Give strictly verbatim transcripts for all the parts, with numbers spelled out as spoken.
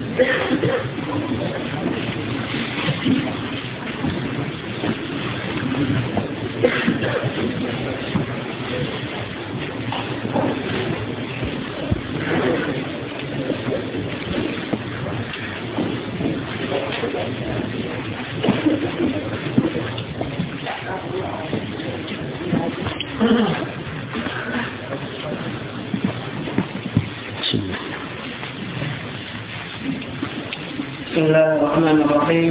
بسم الله الرحمن الرحيم.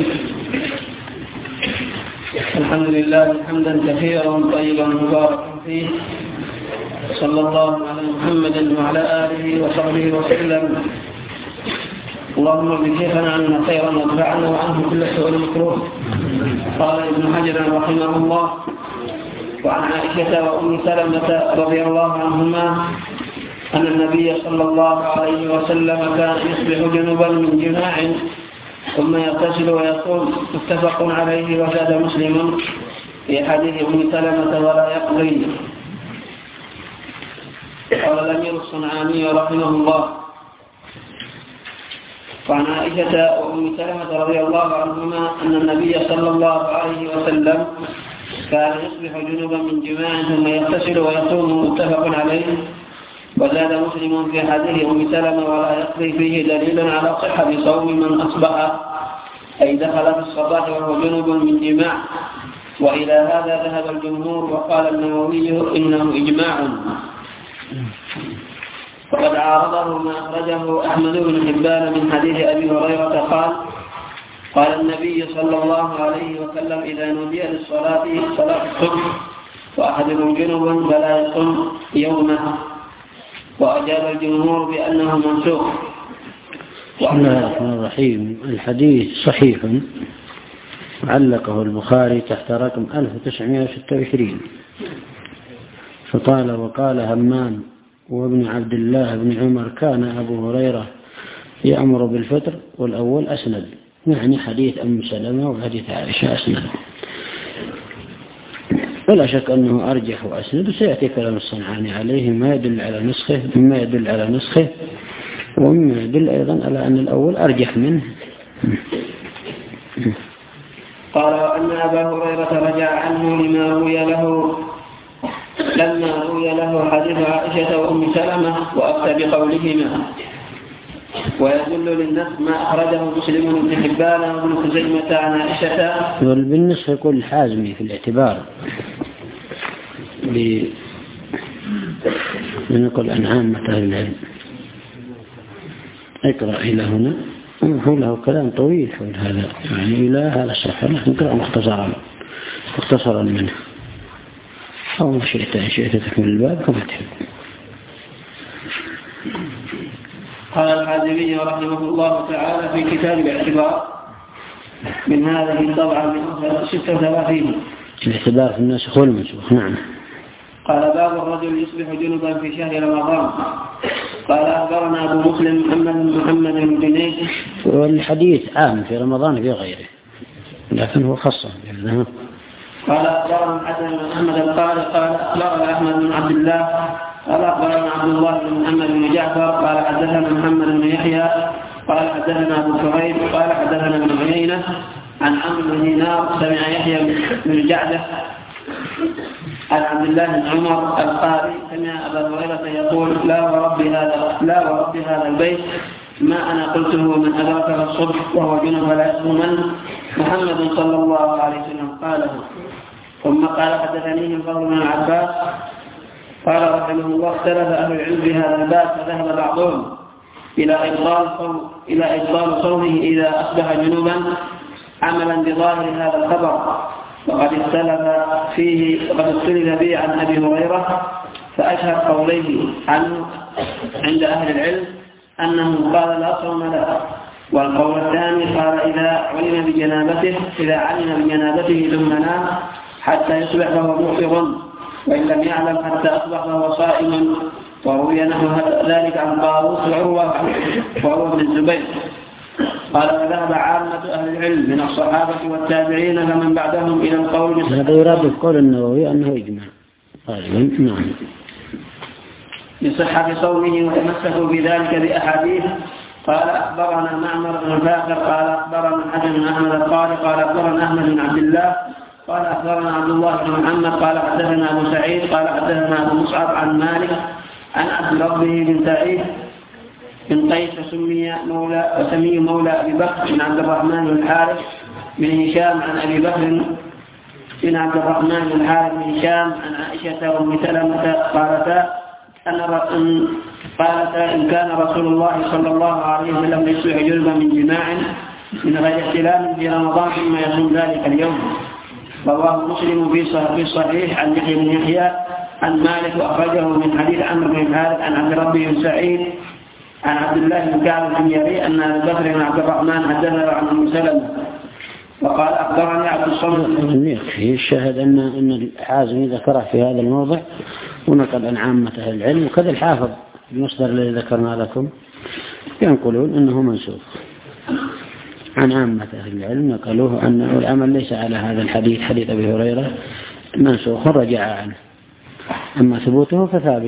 الحمد لله حمدا كثيرا طيبا مباركا فيه، صلى الله على محمد وعلى آله وصحبه وسلم. اللهم بشيخنا عنا خيرا وادفعنا وعنه كل سوء مكروه. قال ابن حجر رحمه الله: وعن عائشة وأم سلمة رضي الله عنهما أن النبي صلى الله عليه وسلم كان يصبح جنبا من جماع ثم يغتسل ويصوم، متفق عليه. وزاد مسلم في حديث ام سلمة: ولا يقضي. قال الأمير الصنعاني رحمه الله: وعن عائشة وأم سلمة رضي الله عنهما أن النبي صلى الله عليه وسلم كان يصبح جنبا من جماع ثم يغتسل ويصوم، متفق عليه. وزاد مسلم في حديث ام سلمة: ولا يقضي، فيه دليل على صحة صوم من أصبح أي دخل في الصباح وهو جنب من جماع. وإلى هذا ذهب الجمهور. وقال النووي: إنه إجماع. وقد عارضه ما أخرجه أحمد بن حبان من حديث أبي هريرة قال: قال النبي صلى الله عليه وسلم: إذا نودي للصلاة صلاة الصبح وأحدهم جنب فلا يصم يومه. وأجاب الجمهور بأنه منسوخ. بسم الله الرحمن الرحيم. الحديث صحيح، علقه البخاري تحت رقم ألف وتسعمائة وستة وعشرين. فقال: وقال همام وابن عبد الله بن عمر: كان أبو هريرة يأمر بالفطر. والأول أسند، يعني حديث أم سلمة وحديث عائشة أسند. ولا شك أنه أرجح وأسند، وسيأتي كلام الصنعاني عليه ما يدل على نسخه مما يدل على نسخه ومما يدل أيضا على أن الأول أرجح منه. قال: وأن أبا هريرة رجع عنه لما روي له لما روي له حديث عائشة وأم سلمة وأفتى بقولهما. ويدل للنسخ ما أخرجه مسلم بن حبان وابن خزيمة عن عائشة. بالنسخ يقول الحازمي في الاعتبار لنقل عن عامة أهل العلم. اقرأ إلى هنا. هو له كلام طويل حول هذا، يعني إلى هذا الصفحة نحن نقرأ مختصرا مختصرا منه، أو ما شئت إن شئت تكمل الباب كما تحب. قال الحازمي رحمه الله تعالى في كتاب الاعتبار من هذه الطبعة من ستة وثلاثين: الاعتبار في الناسخ والمنسوخ. نعم. قال: باب الرجل يصبح جنبا في شهر رمضان. قال: أخبرنا أبو مسلم محمد بن محمد بن جنيد. والحديث عام في رمضان في غيره، لكن هو خاصة. قال: أخبرنا حسن بن محمد القاري قال: أخبرنا أحمد بن عبد الله قال: أخبرنا عبد الله بن محمد بن جعفر قال: حدثنا محمد بن يحيى قال: حدثنا أبو كريب قال: حدثنا ابن عيينة عن عمرو بن دينار سمع يحيى بن جعده عن عبد الله بن عمر القاري سمع أبا هريرة يقول: لا ورب هذا لا ورب هذا البيت ما أنا قلته من أدركه الصبح وهو جنب فلا يصومن محمد صلى الله عليه وسلم قاله. ثم قال: حدثني الفضل بن العباس قال رحمه الله: اختلف أهل العلم بهذا الباب، فذهب بعضهم إلى إبطال صوم إلى إبطال صومه إذا أصبح جنوبا عملا بظاهر هذا الخبر. وقد اختلف فيه وقد اختلف به عن أبي هريرة، فأشهر قوليه عنه عند أهل العلم أنه قال: لا صوم له. والقول الثاني قال: إذا علم بجنابته إذا علم بجنابته ثم نام حتى يصبح فهو مفطر، وإن لم يعلم حتى أصبح فهو صائم. وروي نحو ذلك عن طاووس وعروة وعروة بن الزبير. قال: وذهب عامة أهل العلم من الصحابة والتابعين فمن بعدهم إلى القول هذا يراد القول النووي أنه إجماع. نعم. بصحة صومه، وتمسكوا بذلك بأحاديث قال أخبرنا معمر بن فاخر قال أخبرنا الحسن بن أحمد القاري قال أخبرنا أحمد بن عبد الله قال أخبرنا عبد الله بن محمد قال حدثنا أبو سعيد قال حدثنا أبو مصعب عن مالك عن عبد ربه بن سعيد بن قيس وسمي مولى وسمي مولى أبي بكر بن عبد الرحمن بن الحارث بن هشام عن أبي بكر بن عبد الرحمن بن الحارث بن هشام عن عائشة وأم سلمة قالتا أن قالتا إن كان رسول الله صلى الله عليه وسلم يصبح جنبا من جماع من غير احتلام في رمضان ثم يصوم ذلك اليوم. رواه مسلم في الصحيح عن يحيى بن يحيى عن مالك وأخرجه من حديث عمرو بن الحارث عن عبد ربه بن سعيد عن عبد الله بن كعب الحميري أن أبي بكر بن عبد الرحمن حدثه عن أم سلمة وقال أخبرني عبد الصمد. يكفي الشاهد أن أن الحازمي ذكره في هذا الموضع ونقل عن عامة أهل العلم، وكذا الحافظ المصدر الذي ذكرنا لكم ينقلون أنه منسوخ عن عامة أهل العلم، نقلوه أن العمل ليس على هذا الحديث حديث أبي هريرة منسوخ رجع عنه، أما ثبوته فثابت.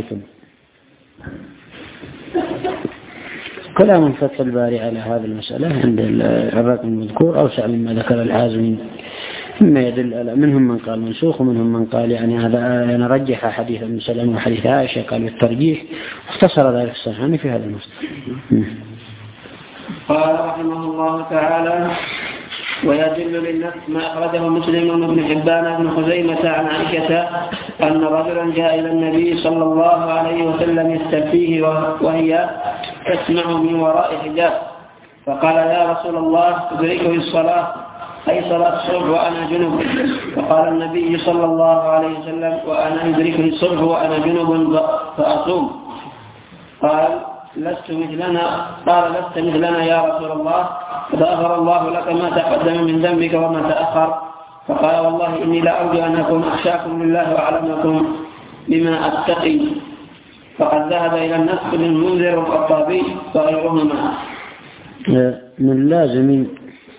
كلام فتح الباري على هذه المسألة عند الرقم المذكور أوسع مما ذكر الحازمي، مما يدل منهم من قال منسوخ ومنهم من قال يعني هذا يعني رجح حديث ابن سلمة وحديث عائشة قال بالترجيح، اختصر ذلك الصحيحين في هذا المسألة. قال رحمه الله تعالى: ويدل للنفس ما أخرجه مسلم وابن حبان بن خزيمة عن عائشة أن رجلا جاء إلى النبي صلى الله عليه وسلم يستفتيه وهي تسمع من وراء حجاب، فقال: يا رسول الله تدركه الصلاة أي صلاة الصبح وأنا جنب؟ فقال النبي صلى الله عليه وسلم: وأنا أدركه الصبح وأنا جنب فأصوم. قال: لست مثلنا قال لست مثلنا يا رسول الله، فغفر الله لك ما تقدم من ذنبك وما تأخر. فقال: والله إني لا أرجو أن أكون أخشاكم لله وأعلمكم بما أتقي. فقد ذهب إلى النسخ للمنذر والخطابي وغيرهما. من لازم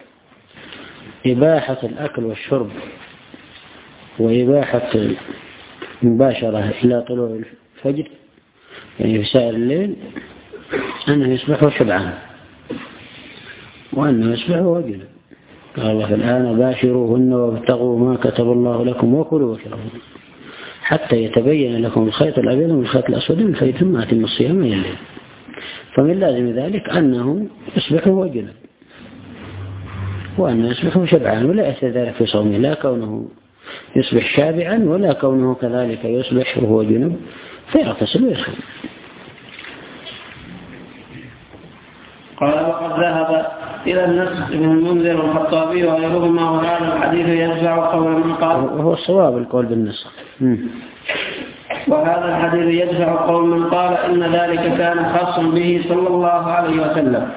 إباحة الأكل والشرب وإباحة المباشرة إلى طلوع الفجر يعني في سائر الليل أنه يصبح شبعان وأنه يصبح وجلا. قال الله: الآن باشروهن وابتغوا ما كتب الله لكم وكلوا واشربوا حتى يتبين لكم الخيط الأبيض من الخيط الأسود من الفجر ثم أتموا الصيام إلى الليل. فمن لازم ذلك أنه يصبح وجلا وأنه يصبح شبعان، ولا يأثر ذلك في صومه، لا كونه يصبح شابعا ولا كونه كذلك يصبح وهو جنب فيغتسل ويصوم. قال: وقد ذهب إلى النسخ ابن المنذر والخطابي وغيرهما، وهذا الحديث يدفع قول من قال، وهو الصواب القول بالنسخ، وهذا الحديث يدفع قول من قال إن ذلك كان خاصا به صلى الله عليه وسلم.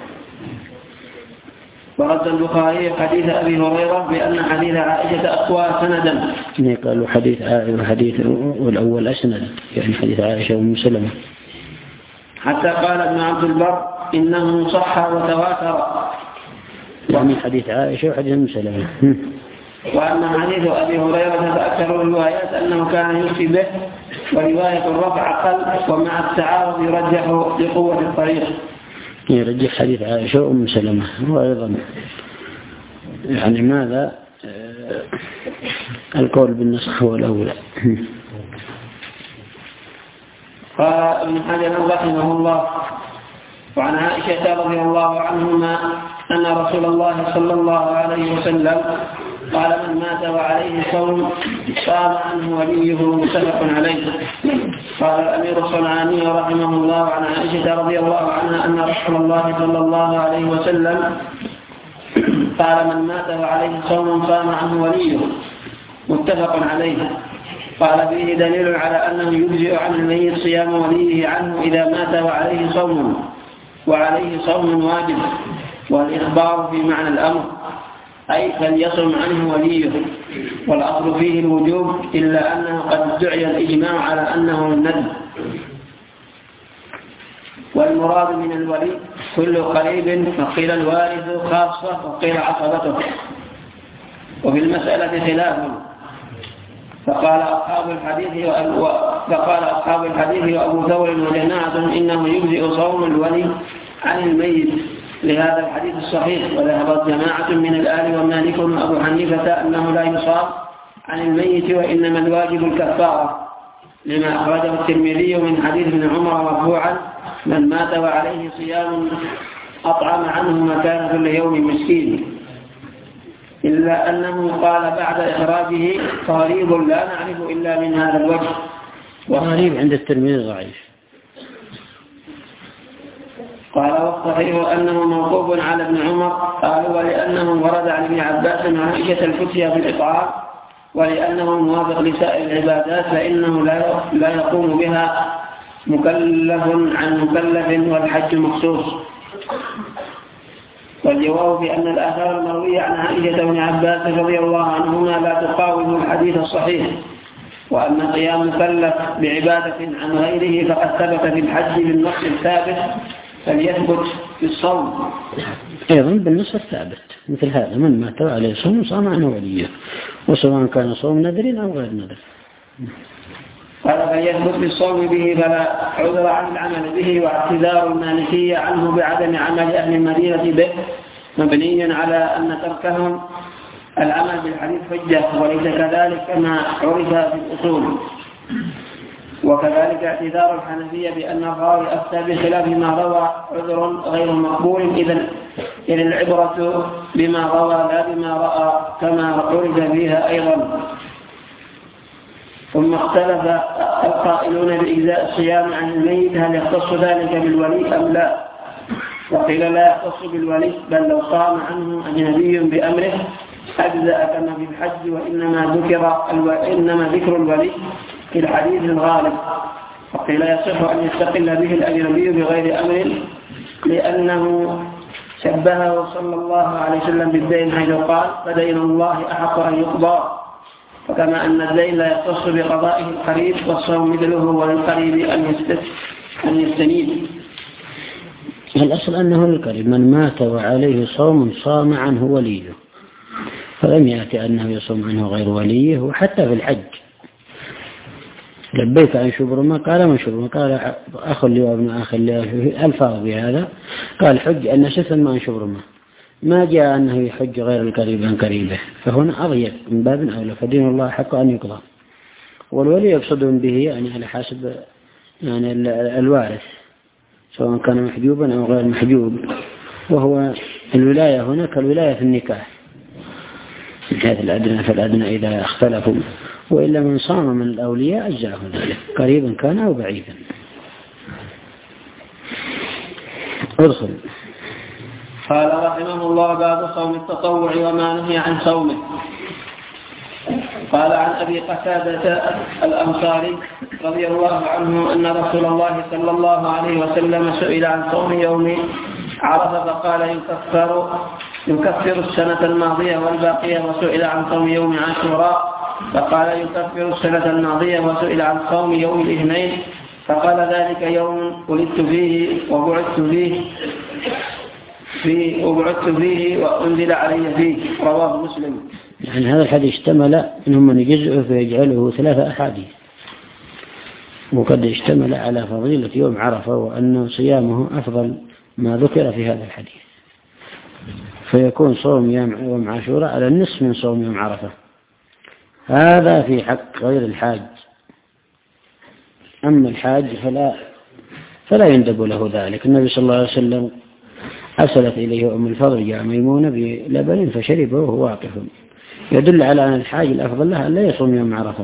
ورد البخاري حديث أبي هريرة بأن حديث عائشة أقوى سندا. قالوا حديث عائشة وحديث والأول أسند يعني حديث عائشة وأم سلمة، حتى قال ابن عبد البر إنه صح وتواتر يعني حديث عائشة وحديث أم سلمة. وأن حديث أبي هريرة فأكثر الروايات أنه كان يفتي به، ورواية الرفع أقل، ومع التعارض يرجح لقوة الطريق. يرجح حديث عائشة وأم سلمة. وأيضا يعني ماذا القول بالنسخ هو الأولى. قال ابن حجر رحمه الله: وعن عائشة رضي الله عنهما أن رسول الله صلى الله عليه وسلم قال: من مات وعليه صوم صام عنه وليه، متفق عليه. قال الأمير الصنعاني رحمه الله عن عائشة رضي الله عنها أن رسول الله صلى الله عليه وسلم قال: من مات وعليه صوم صام عنه وليه، متفق عليه. قال: فيه دليل على أنه يجزئ عن الميت صيام وليه عنه إذا مات وعليه صوم، وعليه صوم واجب، والإخبار في معنى الأمر، أي فليصم عنه وليه، والأصل فيه الوجوب، إلا أنه قد دعي الإجماع على أنه الندب. والمراد من الولي كل قريب، فقيل الوارث خاصة وقيل عصبته. وفي المسألة خلاف، فقال أصحاب الحديث فقال أصحاب الحديث وأبو ثور وجماعة إنه يجزئ صوم الولي عن الميت لهذا الحديث الصحيح. وذهبت جماعة من الآل ومالك وأبو حنيفة أنه لا يصام عن الميت وإنما الواجب الكفارة، لما أخرجه الترمذي من حديث ابن عمر مرفوعا: من مات وعليه صيام أطعم عنه مكان كل يوم مسكين، إلا أنه قال بعد إخراجه: غريب لا نعرف إلا من هذا الوجه. غريب عند الترمذي ضعيف. قال والصحيح أنه موقوف على ابن عمر. قالوا ولأنه ورد عن ابن عباس وعائشة الفتية بالإطعام، ولأنه موافق لسائر العبادات فإنه لا يقوم بها مكلف عن مكلف، والحج مخصوص. والجواب بأن الآثار المروية عن عائشة وابن عباس رضي الله عنهما لا تقاوم الحديث الصحيح، وأن قيام مكلف بعبادة عن غيره فقد ثبت في الحج بالنص الثابت، فليثبت في الصوم أيضا بالنص الثابت مثل هذا: من مات عليه صوم صام عنه وليه، وسواء كان صوم نذر أو غير نذر. قال فليثبت في الصوم به فلا عذر عن العمل به. واعتذار المالكية عنه بعدم عمل أهل المدينة به مبني على أن تركهم العمل بالحديث حجة، وليس كذلك كما عرف في الأصول. وكذلك اعتذار الحنفية بأن الراوي أفتى بخلاف ما روى عذر غير مقبول، إذن إذن العبرة بما روى لا بما رأى، كما عرف فيها أيضا. ثم اختلف القائلون بإجزاء الصيام عن الميت هل يختص ذلك بالولي أم لا؟ وقيل لا يختص بالولي، بل لو صام عنه أجنبي بأمره أجزأ كما في الحج، وإنما ذكر الو... إنما ذكر الولي في الحديث الغالب. وقيل يصح أن يستقل به الأجنبي بغير أمر، لأنه شبهه صلى الله عليه وسلم بالدين حيث قال: فدين الله أحق أن يقضى. وكما أن الدين لا يختص بقضائه القريب، والصوم مثله وللقريب أن يستنيب. الأصل أنه القريب: من مات وعليه صوم صام عنه وليه، فلم يأتي أنه يصوم عنه غير وليه. وحتى في الحج: لبيك عن شبرمة، قال من شبرمة؟ قال أخ لي وابن أخ لي، الفاظ بهذا. قال حج أن ثم عن شبرمة، ما جاء أنه يحج غير القريب عن قريبه، فهنا أضيق من باب أولى، فدين الله حق أن يقضى. والولي يقصدون به يعني على حسب يعني الوارث، سواء كان محجوبا أو غير محجوب، وهو الولاية هنا كالولاية في النكاح، من حيث الأدنى فالأدنى إذا اختلفوا، وإلا من صام من الأولياء أجزاه ذلك قريبا كان أو بعيدا. ادخل. قال رحمه الله: باب صوم التطوع وما نهي عن صومه. قال عن أبي قتادة الأنصاري رضي الله عنه أن رسول الله صلى الله عليه وسلم سئل عن صوم يوم عرفة فقال يكفر يكفر السنة الماضية والباقية، وسئل عن صوم يوم عاشوراء فقال يكفر السنة الماضية، وسئل عن صوم يوم الاثنين فقال ذلك يوم ولدت فيه وبعثت فيه في وبعثت فيه وأنزل علي فيه. رواه مسلم. يعني هذا الحديث اشتمل إنهم من يجزئه فيجعله ثلاثة أحاديث، وقد اشتمل على فضيلة يوم عرفة، وأن صيامه أفضل ما ذكر في هذا الحديث، فيكون صوم يوم عاشوراء على النصف من صوم يوم عرفة. هذا في حق غير الحاج. أما الحاج فلا فلا يندب له ذلك. النبي صلى الله عليه وسلم أرسلت إليه أم الفضل جاء ميمونة بلبن فشربه وهو واقف، يدل على أن الحاج الأفضل له أن لا يصوم يوم عرفة،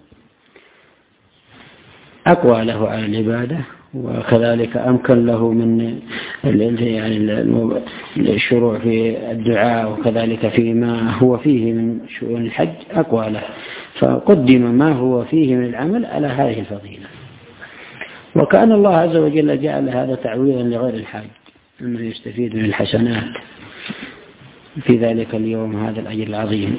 أقوى له على العبادة، وكذلك أمكن له من يعني الشروع في الدعاء، وكذلك فيما هو فيه من شؤون الحج أقوى له، فقدم ما هو فيه من العمل على هذه الفضيلة. وكأن الله عز وجل جعل هذا تعويضا لغير الحاج، أنه يستفيد من الحسنات في ذلك اليوم هذا الأجر العظيم،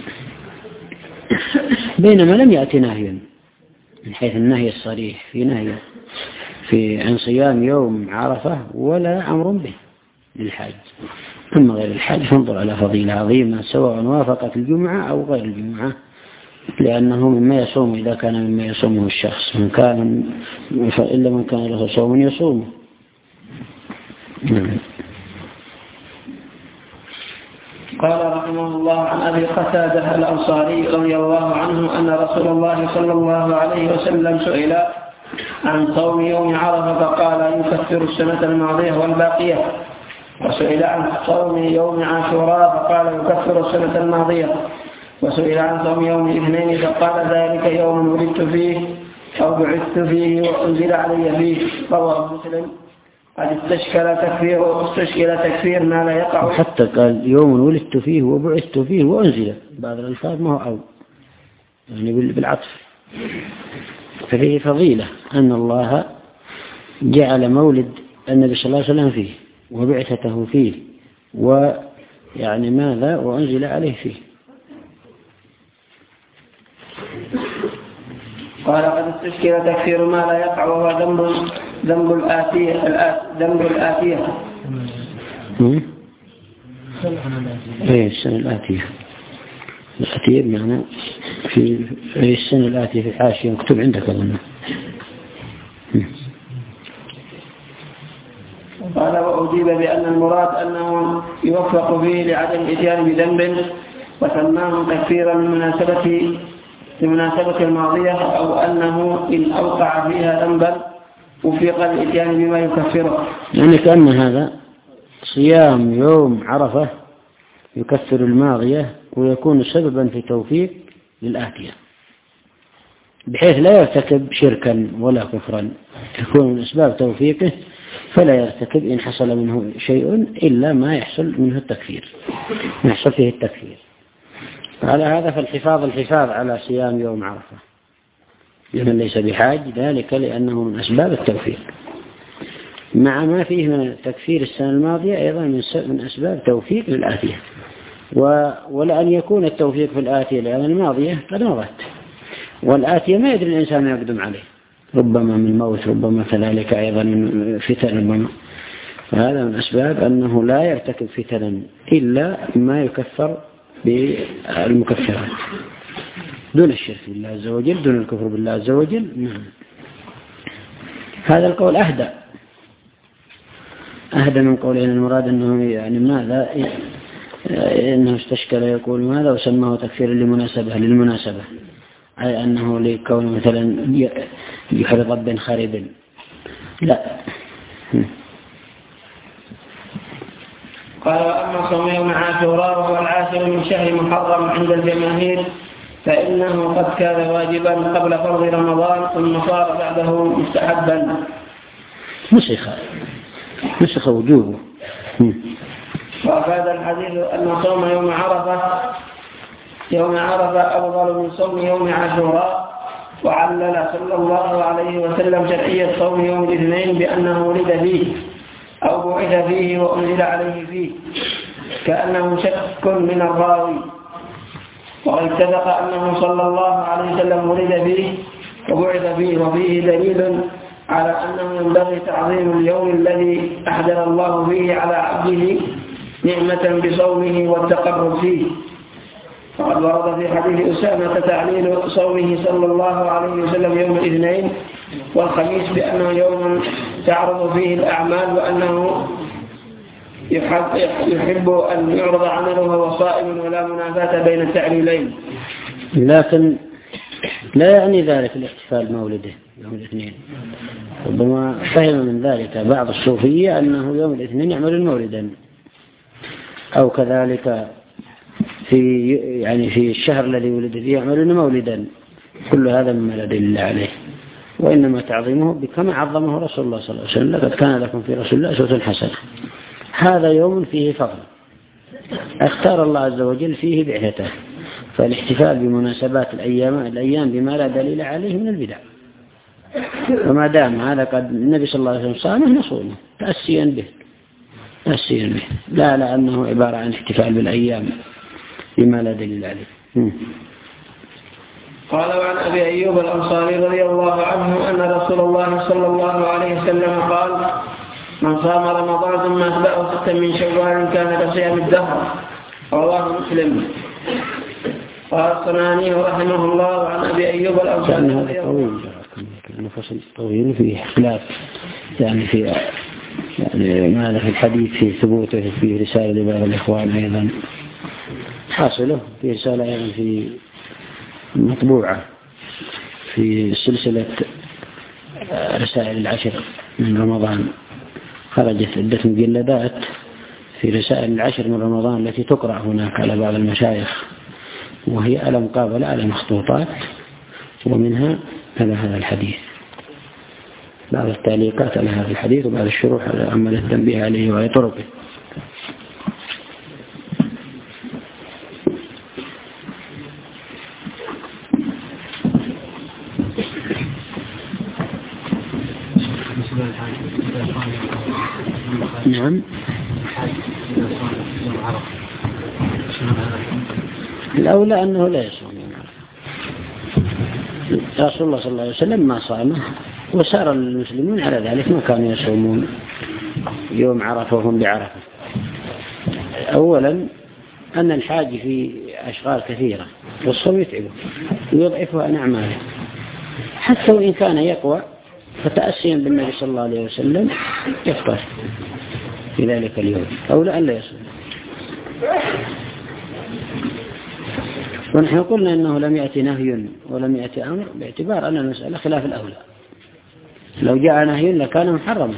بينما لم يأتي نهي من حيث النهي الصريح في نهي في عن صيام يوم عرفة ولا أمر به للحاج. أما غير الحاج فانظر على فضيلة عظيمة سواء وافقت الجمعة أو غير الجمعة، لأنه مما يصوم إذا كان مما يصومه الشخص، من كان إلا من كان له صوم يصومه. قال رحمه الله عن أبي قتادة الأنصاري رضي الله عنه أن رسول الله صلى الله عليه وسلم سئل عن صوم يوم عرفة فقال يكفر السنة الماضية والباقية، وسئل عن صوم يوم عاشوراء فقال يكفر السنة الماضية، وسئل عن صوم يوم الاثنين فقال ذلك يوم ولدت فيه أو بعثت فيه وأنزل علي فيه. رواه مسلم. قد استشكل تكفير استشكل تكفير ما لا يقع. حتى قال يوم ولدت فيه وبعثت فيه وأنزل، بعض الألفاظ ما هو أو يعني بالعطف. ففيه فضيلة أن الله جعل مولد النبي صلى الله عليه وسلم فيه وبعثته فيه ويعني ماذا وأنزل عليه فيه. قال قد استشكل تكفير ما لا يقع وهو ذنب ذنب الآتية ذنب الآتية ايه السنة الآتية الآتية بمعنى في السنة الآتية في الحاشية مكتوب عندك أظن. قال وأجيب بأن المراد أنه يوفق فيه لعدم الإتيان بذنب وسماه تكفيرا لمناسبة لمناسبة الماضية، أو أنه إن أوقع فيها ذنبا وفق الإتيان بما يكفره. يعني كأن هذا صيام يوم عرفة يكفر الماضية ويكون سببا في توفيق للآتية، بحيث لا يرتكب شركا ولا كفرا، يكون من أسباب توفيقه فلا يرتكب إن حصل منه شيء إلا ما يحصل منه التكفير، ما يحصل فيه التكفير. على هذا فالحفاظ الحفاظ على صيام يوم عرفة لمن ليس بحاج، ذلك لأنه من أسباب التوفيق، مع ما فيه من تكفير السنة الماضية أيضا من أسباب توفيق للآتية. ولأن يكون التوفيق في الآتية لأن الماضية قد مضت، والآتية ما يدري الإنسان ما يقدم عليه، ربما من موت، ربما كذلك أيضا من فتن، ربما. فهذا من أسباب أنه لا يرتكب فتنا إلا ما يكفر بالمكفرات دون الشرك بالله عز وجل، دون الكفر بالله عز وجل. نعم. هذا القول أهدى أهدى من قولين المراد أنه يعني ماذا إنه استشكل يقول ماذا وسماه تكفيرا لمناسبة للمناسبة أي أنه لكون مثلا يحرض ضب خارب. لا. قال وأما صوم يوم عاشوراء وهو العاشر من شهر محرم عند الجماهير فإنه قد كان واجبا قبل فرض رمضان ثم صار بعده مستحبا. نسخ نسخ وجوبه. وأفاد الحديث أن صوم يوم عرفة يوم عرفة أفضل من صوم يوم عاشوراء، وعلل صلى الله عليه وسلم شرعية صوم يوم الاثنين بأنه ولد فيه أو بعث فيه وأنزل عليه فيه، كأنه شك من الراوي، واتفق أنه صلى الله عليه وسلم ولد فيه وبعث فيه، وفيه دليل على أنه ينبغي تعظيم اليوم الذي أحضر الله فيه على عبده نعمة بصومه والتقرب فيه. وقد ورد في حديث أسامة تعليل صومه صلى الله عليه وسلم يوم الاثنين والخميس بأنه يوم تعرض فيه الأعمال، وأنه يحب, يحب أن يعرض عمله وهو صائم ولا منافاة بين التعليلين. لكن لا يعني ذلك الاحتفال بمولده يوم الاثنين، ربما فهم من ذلك بعض الصوفية أنه يوم الاثنين يعمل مولدا، أو كذلك في يعني في الشهر الذي ولد فيه يعملون مولدا. كل هذا مما لا دليل عليه، وإنما تعظيمه بكما عظمه رسول الله صلى الله عليه وسلم. لقد كان لكم في رسول الله أسوة حسنة. هذا يوم فيه فضل اختار الله عز وجل فيه بعثته، فالاحتفال بمناسبات الأيام الأيام بما لا دليل عليه من البدع. وما دام هذا قد النبي صلى الله عليه وسلم صامه نصومه تأسيا به تأسيا به لا لأنه عبارة عن احتفال بالأيام بما لا دليل عليه. قال وعن أبي أيوب الأنصاري رضي الله عنه أن رسول الله صلى الله عليه وسلم قال من صام رمضان ثم أتبعه ستا من شوال كان كصيام الدهر. رواه مسلم. قال الصنعاني رحمه الله عن أبي أيوب الأنصاري هذا طويل، نفس طويل فيه خلاف يعني في يعني ماذا في الحديث في ثبوته في رسالة لبعض الإخوان أيضا حاصله في رسالة أيضا في مطبوعة في سلسلة رسائل العشر من رمضان، خرجت عدة مجلدات في رسائل العشر من رمضان التي تقرأ هناك على بعض المشايخ، وهي على مقابلة على مخطوطات، ومنها على هذا الحديث بعض التعليقات على هذا الحديث وبعض الشروح على عمل التنبيه عليه وعلى طرقه. نعم. الأولى أنه لا يصوم رسول الله صلى الله عليه وسلم ما صامه، وسار المسلمون على ذلك ما كانوا يصومون يوم عرفة وهم بعرفة. أولا أن الحاج في أشغال كثيرة والصوم يتعبه ويضعفه عن أعماله، حتى وإن كان يقوى فتأسيا بالنبي صلى الله عليه وسلم يفطر في ذلك اليوم، أولى أن لا يصوم. ونحن قلنا أنه لم يأتي نهي ولم يأتي أمر باعتبار أن المسألة خلاف الأولى. لو جاء نهي لكان محرما،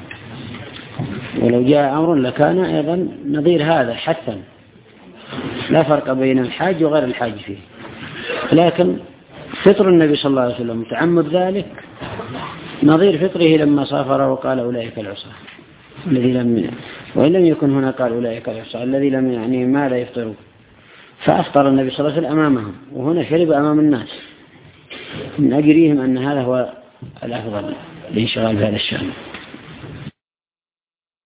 ولو جاء أمر لكان أيضا نظير هذا حثا، لا فرق بين الحاج وغير الحاج فيه. لكن فطر النبي صلى الله عليه وسلم تعمد ذلك نظير فطره لما سافر وقال أولئك العصاة الذي لم وإن لم يكن هنا قال أولئك العصاة الذي لم يعني ما لا يفطروا، فأفطر النبي صلى الله عليه وسلم أمامهم، وهنا شرب أمام الناس من أجريهم أن هذا هو الأفضل لانشغال بهذا الشأن.